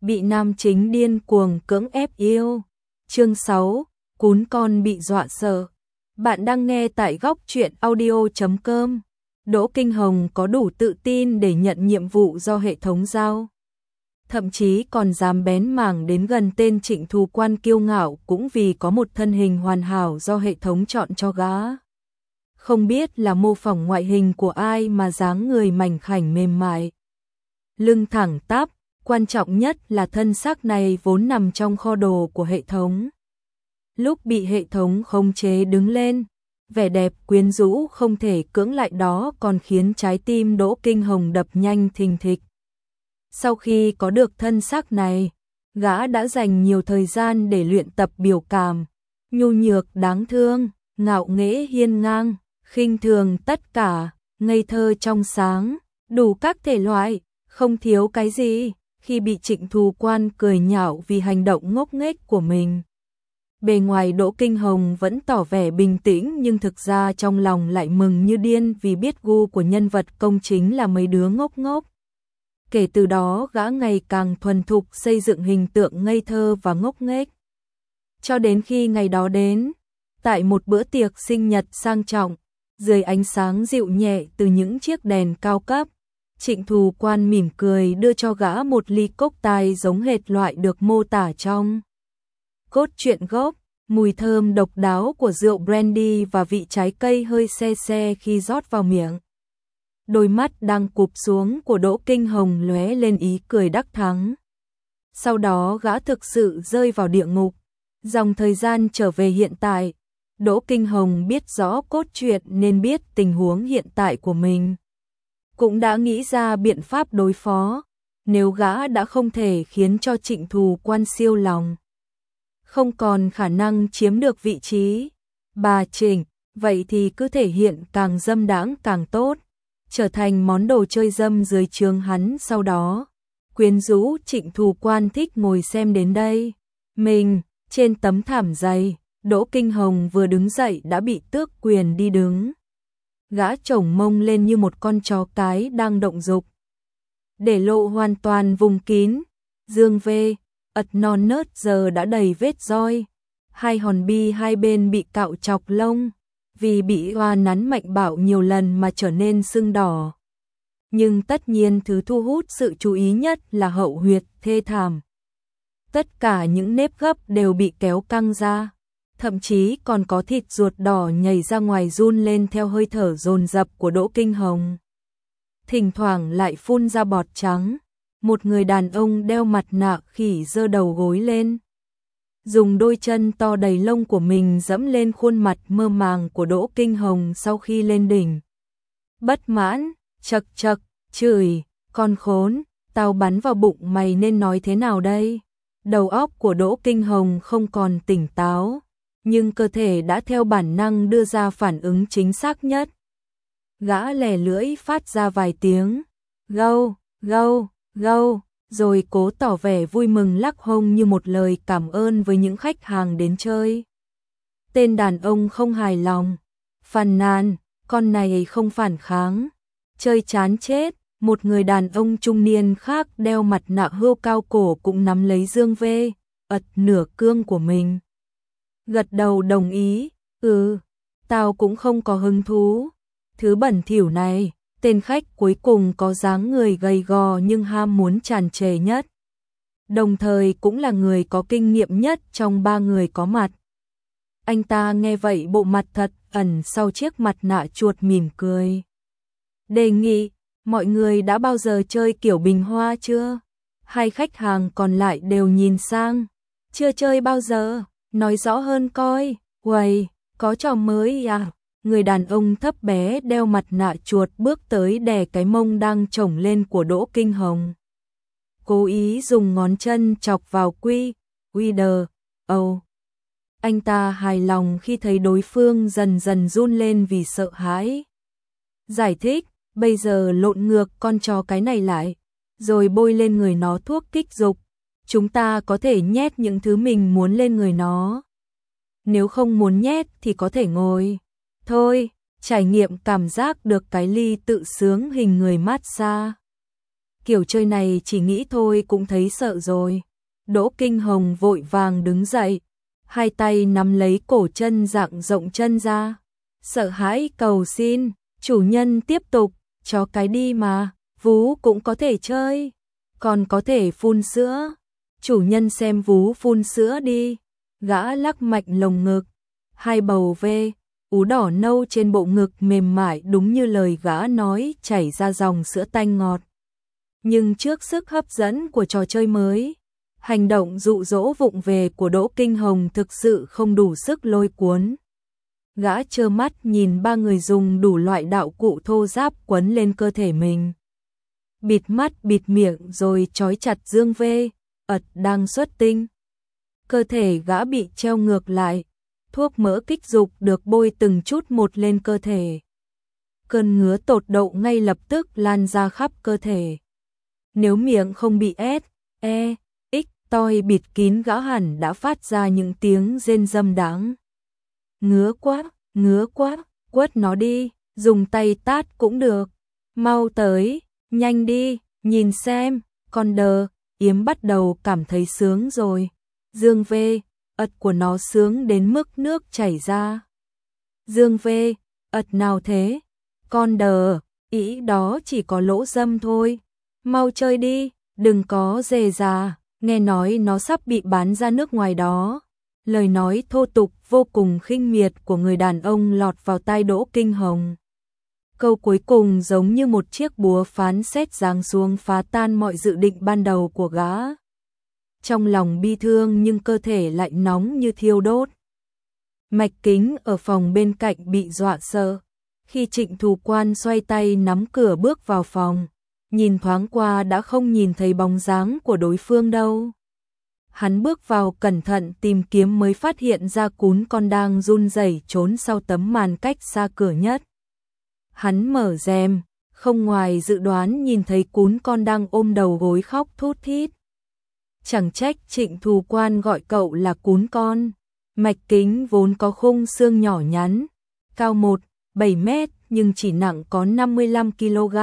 bị nam chính điên cuồng cưỡng ép yêu. Chương 6, cún con bị dọa sợ. Bạn đang nghe tại góc truyện audio.com. Đỗ Kinh Hồng có đủ tự tin để nhận nhiệm vụ do hệ thống giao. Thậm chí còn dám bén mảng đến gần tên Trịnh Thù Quan kiêu ngạo cũng vì có một thân hình hoàn hảo do hệ thống chọn cho gã. Không biết là mô phỏng ngoại hình của ai mà dáng người mảnh khảnh mềm mại. Lưng thẳng tắp, quan trọng nhất là thân xác này vốn nằm trong kho đồ của hệ thống. Lúc bị hệ thống khống chế đứng lên, vẻ đẹp quyến rũ không thể cưỡng lại đó còn khiến trái tim Đỗ Kinh Hồng đập nhanh thình thịch. Sau khi có được thân xác này, gã đã dành nhiều thời gian để luyện tập biểu cảm, nhu nhược đáng thương, ngạo nghễ hiên ngang, khinh thường tất cả, ngây thơ trong sáng, đủ các thể loại, không thiếu cái gì. Khi bị Trịnh Thù Quan cười nhạo vì hành động ngốc nghếch của mình, bề ngoài Đỗ Kinh Hồng vẫn tỏ vẻ bình tĩnh nhưng thực ra trong lòng lại mừng như điên vì biết gu của nhân vật công chính là mấy đứa ngốc ngốc. Kể từ đó gã ngày càng thuần thục xây dựng hình tượng ngây thơ và ngốc nghếch. Cho đến khi ngày đó đến, tại một bữa tiệc sinh nhật sang trọng, dưới ánh sáng dịu nhẹ từ những chiếc đèn cao cấp, Trịnh Thù Quan mỉm cười đưa cho gã một ly cốc tai giống hệt loại được mô tả trong cốt truyện gốc, mùi thơm độc đáo của rượu brandy và vị trái cây hơi se se khi rót vào miệng. Đôi mắt đang cụp xuống của Đỗ Kinh Hồng lóe lên ý cười đắc thắng. Sau đó gã thực sự rơi vào địa ngục, dòng thời gian trở về hiện tại. Đỗ Kinh Hồng biết rõ cốt truyện nên biết tình huống hiện tại của mình. Cũng đã nghĩ ra biện pháp đối phó, nếu gã đã không thể khiến cho Trịnh Thù Quan siêu lòng, không còn khả năng chiếm được vị trí bà Trịnh, vậy thì cứ thể hiện càng dâm đãng càng tốt, trở thành món đồ chơi dâm dưới trướng hắn. Sau đó quyến rũ Trịnh Thù Quan thích ngồi xem đến đây. Mình, trên tấm thảm dày, Đỗ Kinh Hồng vừa đứng dậy đã bị tước quyền đi đứng. Gã chổng mông lên như một con chó cái đang động dục, để lộ hoàn toàn vùng kín, dương vê, ật non nớt giờ đã đầy vết roi, hai hòn bi hai bên bị cạo chọc lông, vì bị hoa nắn mạnh bạo nhiều lần mà trở nên sưng đỏ. Nhưng tất nhiên thứ thu hút sự chú ý nhất là hậu huyệt thê thảm. Tất cả những nếp gấp đều bị kéo căng ra, thậm chí còn có thịt ruột đỏ nhảy ra ngoài run lên theo hơi thở dồn dập của Đỗ Kinh Hồng. Thỉnh thoảng lại phun ra bọt trắng. Một người đàn ông đeo mặt nạ khỉ giơ đầu gối lên, dùng đôi chân to đầy lông của mình dẫm lên khuôn mặt mơ màng của Đỗ Kinh Hồng sau khi lên đỉnh. Bất mãn, chậc chậc, chửi, con khốn, tao bắn vào bụng mày nên nói thế nào đây? Đầu óc của Đỗ Kinh Hồng không còn tỉnh táo, nhưng cơ thể đã theo bản năng đưa ra phản ứng chính xác nhất. Gã lè lưỡi phát ra vài tiếng, gâu, gâu, gâu, rồi cố tỏ vẻ vui mừng lắc hông như một lời cảm ơn với những khách hàng đến chơi. Tên đàn ông không hài lòng, phàn nàn, con này không phản kháng, chơi chán chết. Một người đàn ông trung niên khác đeo mặt nạ hươu cao cổ cũng nắm lấy dương vê, ật nửa cương của mình. Gật đầu đồng ý, tao cũng không có hứng thú. Thứ bẩn thỉu này, tên khách cuối cùng có dáng người gầy gò nhưng ham muốn tràn trề nhất. Đồng thời cũng là người có kinh nghiệm nhất trong ba người có mặt. Anh ta nghe vậy bộ mặt thật ẩn sau chiếc mặt nạ chuột mỉm cười. Đề nghị, mọi người đã bao giờ chơi kiểu bình hoa chưa? Hai khách hàng còn lại đều nhìn sang. Chưa chơi bao giờ, nói rõ hơn coi. Uầy, có trò mới à? Người đàn ông thấp bé đeo mặt nạ chuột bước tới đè cái mông đang chổng lên của Đỗ Kinh Hồng. Cố ý dùng ngón chân chọc vào Quider. Anh ta hài lòng khi thấy đối phương dần dần run lên vì sợ hãi. Giải thích, bây giờ lộn ngược con chó cái này lại, rồi bôi lên người nó thuốc kích dục. Chúng ta có thể nhét những thứ mình muốn lên người nó. Nếu không muốn nhét thì có thể ngồi. Thôi, trải nghiệm cảm giác được cái ly tự sướng hình người massage. kiểu chơi này chỉ nghĩ thôi cũng thấy sợ rồi. Đỗ Kinh Hồng vội vàng đứng dậy, hai tay nắm lấy cổ chân dạng rộng chân ra, sợ hãi cầu xin, chủ nhân tiếp tục, cho cái đi mà, vú cũng có thể chơi, còn có thể phun sữa, chủ nhân xem vú phun sữa đi, gã lắc mạnh lồng ngực, hai bầu vê, ú đỏ nâu trên bộ ngực mềm mại đúng như lời gã nói chảy ra dòng sữa tanh ngọt. Nhưng trước sức hấp dẫn của trò chơi mới, hành động dụ dỗ vụng về của Đỗ Kinh Hồng thực sự không đủ sức lôi cuốn. Gã trơ mắt nhìn ba người dùng đủ loại đạo cụ thô ráp quấn lên cơ thể mình. Bịt mắt bịt miệng rồi trói chặt Dương Vê, ật đang xuất tinh. Cơ thể gã bị treo ngược lại, thuốc mỡ kích dục được bôi từng chút một lên cơ thể. Cơn ngứa tột độ ngay lập tức lan ra khắp cơ thể. Nếu miệng không bị toi bịt kín gã hẳn đã phát ra những tiếng rên râm đáng. Ngứa quá, quất nó đi, dùng tay tát cũng được. Mau tới, nhanh đi, nhìn xem, con đờ, Yếm bắt đầu cảm thấy sướng rồi. Dương Vê, ật của nó sướng đến mức nước chảy ra. Dương Vê, ật nào thế? Con đờ, ý đó chỉ có lỗ râm thôi. Mau chơi đi, đừng có dề già, nghe nói nó sắp bị bán ra nước ngoài đó. Lời nói thô tục vô cùng khinh miệt của người đàn ông lọt vào tai Đỗ Kinh Hồng. Câu cuối cùng giống như một chiếc búa phán xét giáng xuống phá tan mọi dự định ban đầu của gã. Trong lòng bi thương nhưng cơ thể lại nóng như thiêu đốt. Mạch Kính ở phòng bên cạnh bị dọa sợ. Khi Trịnh Thù Quan xoay tay nắm cửa bước vào phòng, nhìn thoáng qua đã không nhìn thấy bóng dáng của đối phương đâu. Hắn bước vào cẩn thận tìm kiếm mới phát hiện ra cún con đang run rẩy trốn sau tấm màn cách xa cửa nhất. Hắn mở rèm, không ngoài dự đoán nhìn thấy cún con đang ôm đầu gối khóc thút thít. Chẳng trách Trịnh Thù Quan gọi cậu là cún con. Mạch Kính vốn có khung xương nhỏ nhắn, cao 1,7 mét nhưng chỉ nặng có 55 kg.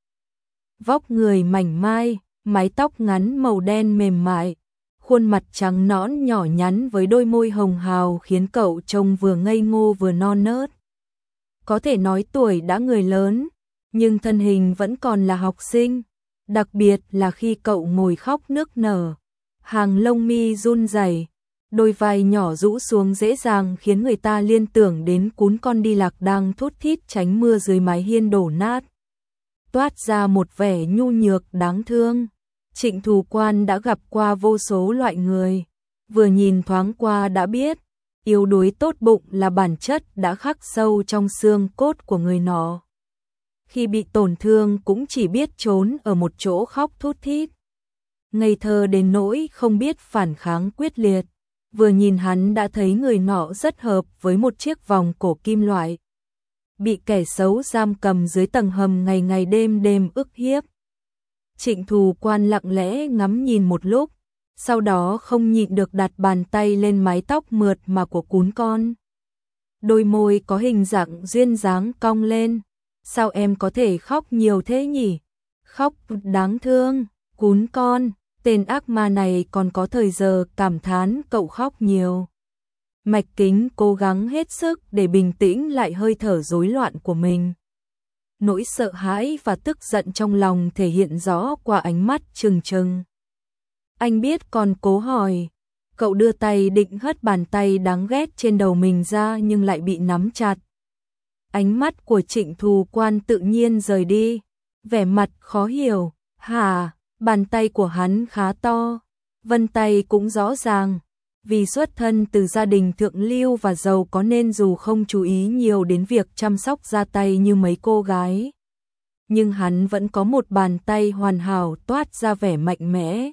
Vóc người mảnh mai, mái tóc ngắn màu đen mềm mại, khuôn mặt trắng nõn nhỏ nhắn với đôi môi hồng hào khiến cậu trông vừa ngây ngô vừa non nớt. Có thể nói tuổi đã người lớn, nhưng thân hình vẫn còn là học sinh, đặc biệt là khi cậu ngồi khóc nức nở, hàng lông mi run rẩy, đôi vai nhỏ rũ xuống dễ dàng khiến người ta liên tưởng đến cún con đi lạc đang thút thít tránh mưa dưới mái hiên đổ nát. Toát ra một vẻ nhu nhược đáng thương. Trịnh Thù Quan đã gặp qua vô số loại người, vừa nhìn thoáng qua đã biết, yếu đuối tốt bụng là bản chất đã khắc sâu trong xương cốt của người nọ. Khi bị tổn thương cũng chỉ biết trốn ở một chỗ khóc thút thít. Ngây thơ đến nỗi không biết phản kháng quyết liệt, vừa nhìn hắn đã thấy người nọ rất hợp với một chiếc vòng cổ kim loại. Bị kẻ xấu giam cầm dưới tầng hầm ngày ngày đêm đêm ức hiếp. Trịnh Thù Quan lặng lẽ ngắm nhìn một lúc, sau đó không nhịn được đặt bàn tay lên mái tóc mượt mà của cún con. Đôi môi có hình dạng duyên dáng cong lên. Sao em có thể khóc nhiều thế nhỉ? Khóc đáng thương, cún con, tên ác ma này còn có thời giờ cảm thán cậu khóc nhiều. Mạch Kính cố gắng hết sức để bình tĩnh lại hơi thở rối loạn của mình. Nỗi sợ hãi và tức giận trong lòng thể hiện rõ qua ánh mắt trừng trừng. Anh biết còn cố hỏi. Cậu đưa tay định hất bàn tay đáng ghét trên đầu mình ra nhưng lại bị nắm chặt. Ánh mắt của Trịnh Thù Quan tự nhiên rời đi, vẻ mặt khó hiểu. Hả, bàn tay của hắn khá to, vân tay cũng rõ ràng. Vì xuất thân từ gia đình thượng lưu và giàu có nên dù không chú ý nhiều đến việc chăm sóc da tay như mấy cô gái, nhưng hắn vẫn có một bàn tay hoàn hảo toát ra vẻ mạnh mẽ.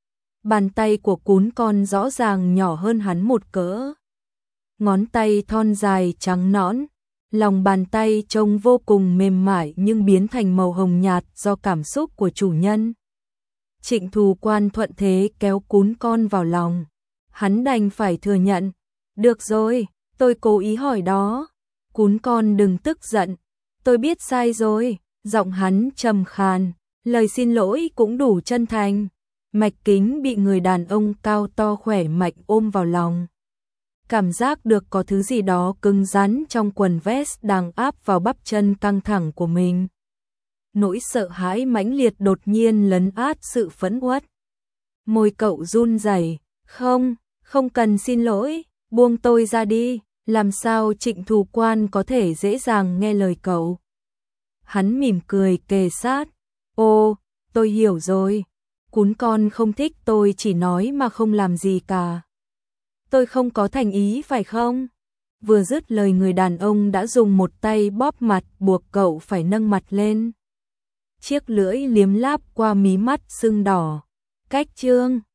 Bàn tay của cún con rõ ràng nhỏ hơn hắn một cỡ. Ngón tay thon dài trắng nõn, lòng bàn tay trông vô cùng mềm mại nhưng biến thành màu hồng nhạt do cảm xúc của chủ nhân. Trịnh Thù Quan thuận thế kéo cún con vào lòng. Hắn đành phải thừa nhận. Được rồi, tôi cố ý hỏi đó. Cún con đừng tức giận. Tôi biết sai rồi. Giọng hắn trầm khàn. Lời xin lỗi cũng đủ chân thành. Mạch Kính bị người đàn ông cao to khỏe mạnh ôm vào lòng. Cảm giác được có thứ gì đó cứng rắn trong quần vest đang áp vào bắp chân căng thẳng của mình. Nỗi sợ hãi mãnh liệt đột nhiên lấn át sự phẫn uất. Môi cậu run rẩy, "Không, không cần xin lỗi, buông tôi ra đi." Làm sao Trịnh Thù Quan có thể dễ dàng nghe lời cậu? Hắn mỉm cười kề sát, "Ô, tôi hiểu rồi. Cún con không thích tôi chỉ nói mà không làm gì cả. Tôi không có thành ý phải không?" Vừa dứt lời người đàn ông đã dùng một tay bóp mặt buộc cậu phải nâng mặt lên. Chiếc lưỡi liếm láp qua mí mắt sưng đỏ. "Cách Trương."